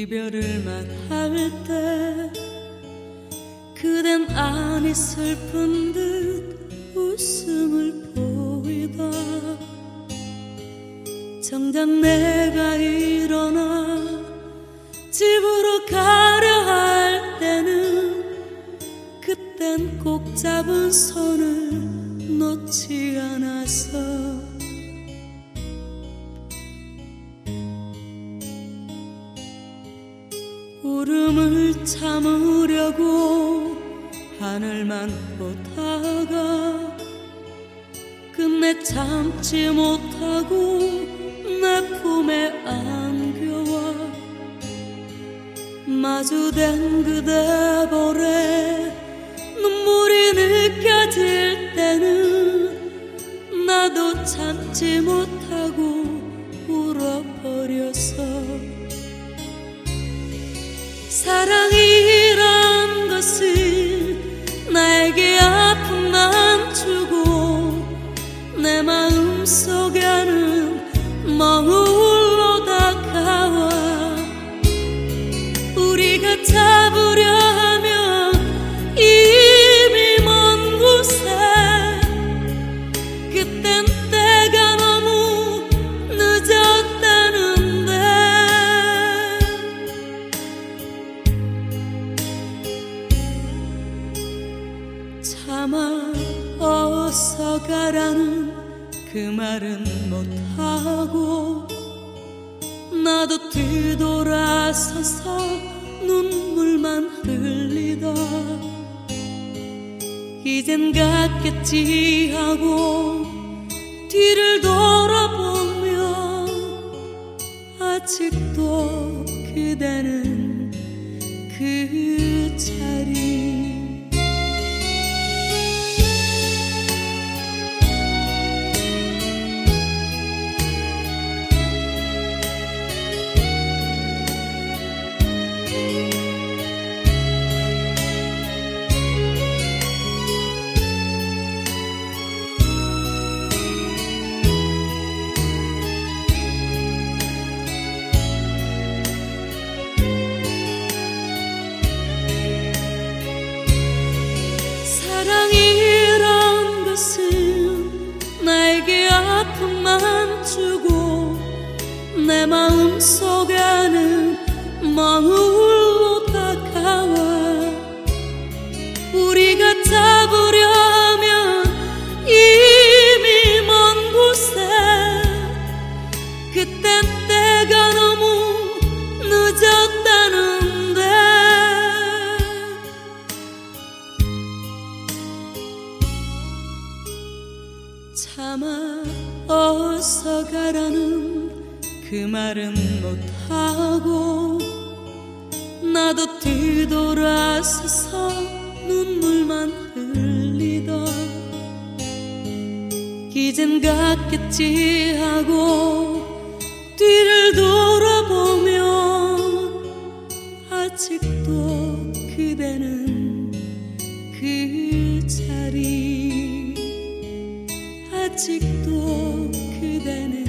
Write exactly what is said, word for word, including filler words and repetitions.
이별을 말할 때 그댄 아니 슬픈 듯 웃음을 보이다. 정작 내가 일어나 집으로 가려 할 때는 그땐 꼭 잡은 손을 놓지 않아서 울음을 참으려고 하늘만 보다가 끝내 참지 못하고 내 품에 안겨와 마주된 그대 볼에 눈물이 느껴질 때는 나도 참지 못하고 울어버렸어. 사랑이란 것은 나에게 아픔만 주고 내 마음 속에는 머물러 다가와 우리가 잡으려 하면 이미 먼 곳에 그땐 때가 너무 늦었다는데 차마 어서 가라는 그 말은 못하고 나도 뒤돌아서서 눈물만 흘리다 이젠 갔겠지 하고 뒤를 돌아보며 아직도 그대는 그 자리 사랑이란 것은 나에게 아픔만 주고 내 마음 속에는 머물러 다가와 우리가 잡으려 하면 이미 먼 곳에 그땐 때가 너무 늦었다는데 차마 어서 가라는 그 말은 못하고 나도 뒤돌아서서 눈물만 흘리다 이젠 갔겠지 하고 뒤를 돌아보면 아직도 그대는 그 자리 아직도 그대는